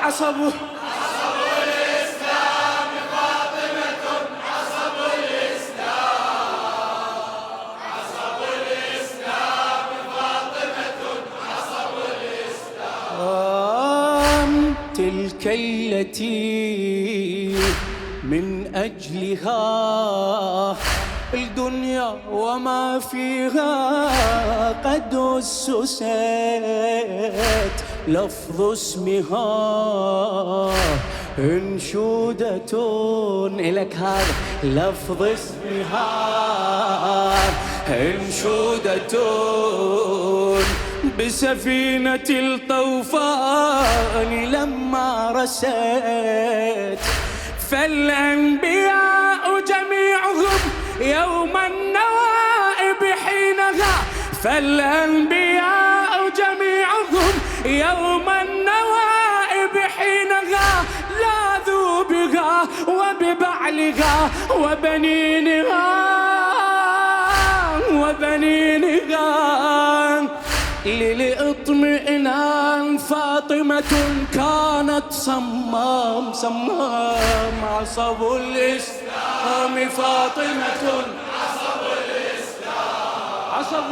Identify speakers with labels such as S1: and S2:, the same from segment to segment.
S1: عصبه تلك التي من أجلها الدنيا وما فيها قد أسست، لفظ اسمها انشودة إلك، هذا لفظ اسمها انشودة بسفينة الطوفان لما رست، فالأنبياء جميعهم يوم النوائب حينها، فالأنبياء جميعهم يوم النوائب حينها لاذوا بها وببعلها وبنينها للاطمئنان. فاطمة كانت صمام عصب الإسلام، فاطمة عصب الإسلام، عصب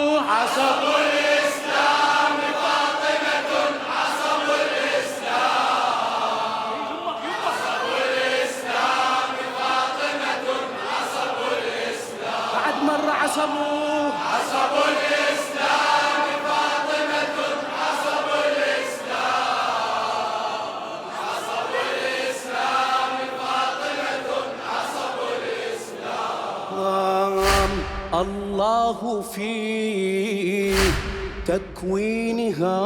S1: الإسلام، فاطمة عصب الإسلام، عصب الإسلام، فاطمة عصب الإسلام. بعد مرة عصبوا عصب الإسلام، فاطمة عصب الإسلام، عصب الإسلام، فاطمة عصب الإسلام. الله في تكوينها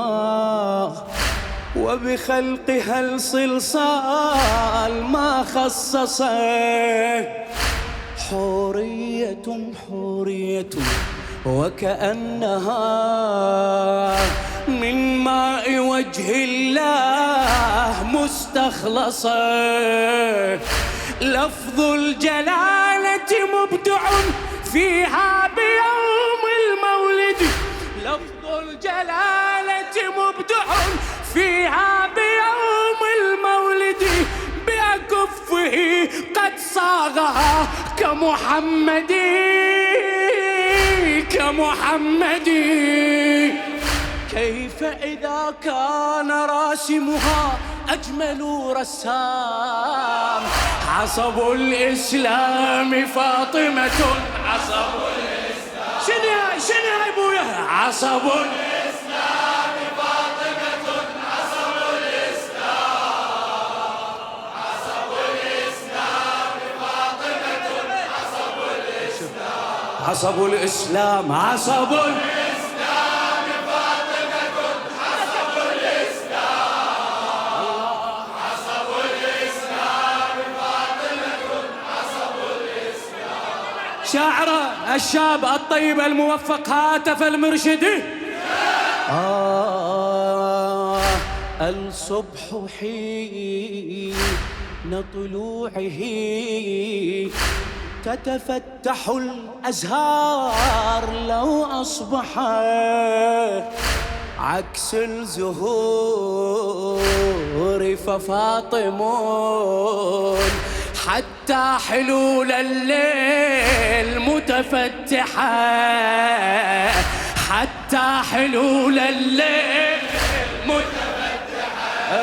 S1: وبخلقها الصلصال ما خصصه، حورية وكأنها من ماء وجه الله مستخلصة، لفظ الجلالة مبدع فيها بيوم المولد، لفظ الجلالة مبدع فيها بيوم المولد، بأكفه قد صاغها كمحمد كيف إذا كان راسمها أجمل رسام، عصب الإسلام، فاطمة عصب الإسلام. شنو يا أبويا؟ عصب الإسلام، فاطمة عصب الإسلام، عصب الإسلام، فاطمة عصب الإسلام، عصب الإسلام، عصب الإسلام، فاطمة عصب الإسلام، عصب الإسلام، فاطمة عصب الإسلام. شاعر الشاب الطيب الموفق هاتف المرشدي. الصبح حين طلوعه تتفتح الأزهار لو أصبح عكس الزهور، ففاطمون حتى حلول الليل متفتحة، حتى حلول الليل متفتحة،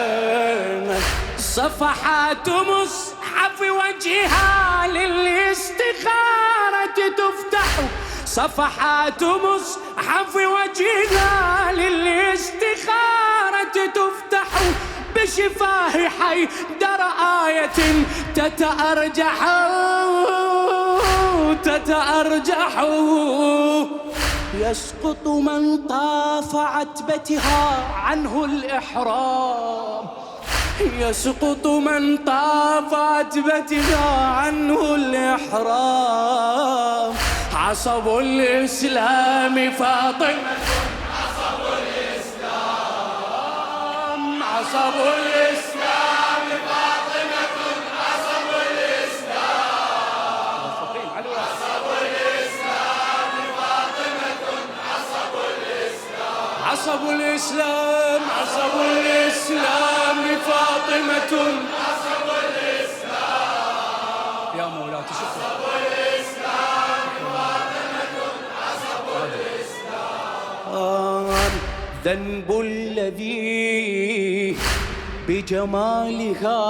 S1: صفحات مصحف وجهها للاستخارة تفتح، صفحات مصحف وجهها للاستخارة تفتح، بشفاه حيدر آية تتأرجح يسقط من طاف عتبتها عنه الإحرام، يسقط من طاف عتبتها عنه الإحرام، عصب الإسلام، فاطمة عصب الإسلام، عصب الإسلام، فاطمة عصب الإسلام، عصب الإسلام، فاطمة عصب الإسلام، عصب الإسلام عصب الإسلام فاطمة عصب الإسلام يا مولاتي شكرا عصب الإسلام فاطمة عصب الإسلام ذنب الذي بجمالها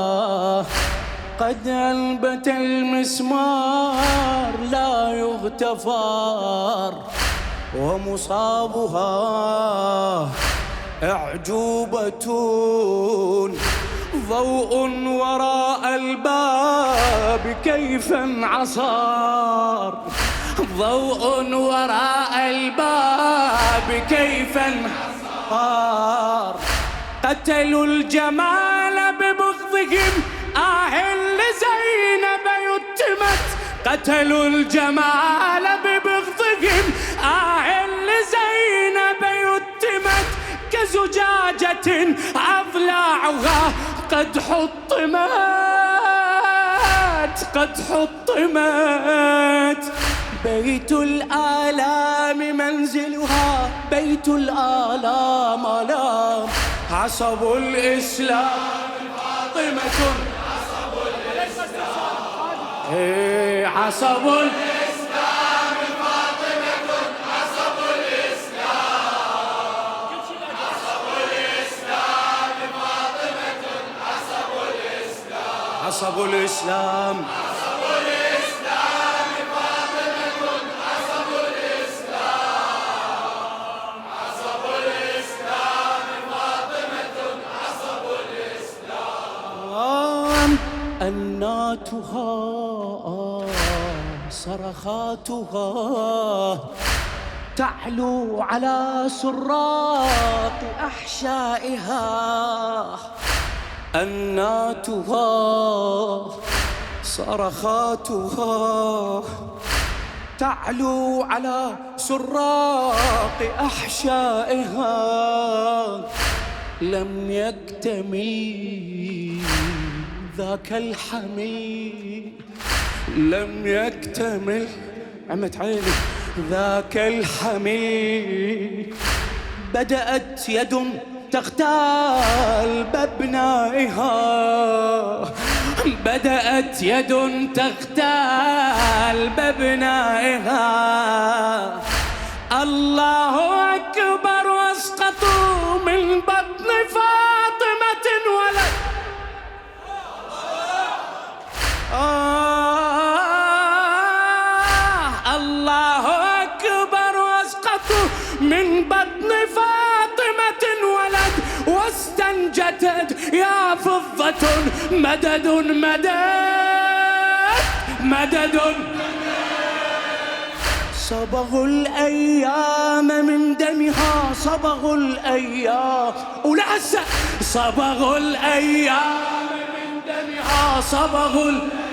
S1: قد أنبت المسمار لا يغتفر ومصابها أعجوبة ضوء وراء الباب كيف انعصر ضوء وراء الباب كيف انعصر قتلوا الجمال ببغضهم لزينب يتمت قتلوا الجمال ببغضهم لزينب يتمت كزجاجة أضلاعها قد حطمت بيت الآلام منزلها بيت الآلام آلام عصب الإسلام فاطمة عصب الإسلام عصب الإسلام فاطمة عصب الإسلام عصب الإسلام فاطمة عصب الإسلام عصب الإسلام أناتها صرخاتها تعلو على سراق أحشائها أناتها صرخاتها تعلو على سراق أحشائها لم يكتمل ذاك الحميل لم يكتمل عمت عيني ذاك الحميل بدأت يد تغتال بابنائها بدأت يد تغتال بابنائها الله أكبر واسقطوا من بطن فاطمة ولد الله أكبر واسقطوا من بطن فاطمة ولد واستنجدت يا فضة مدد مدد صبغوا الأيام من دمها صبغوا الأيام ولعس صبغوا الأيام من دمها صبغوا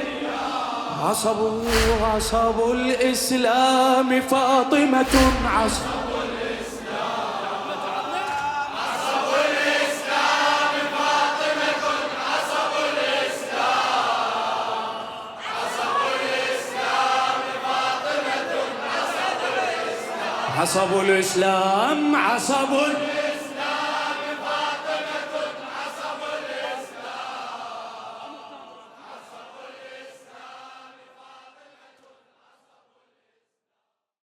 S1: عصب الإسلام فاطمة عصب الإسلام عصب الإسلام فاطمة عصب الإسلام عصب الإسلام فاطمة عصب الإسلام عصب الإسلام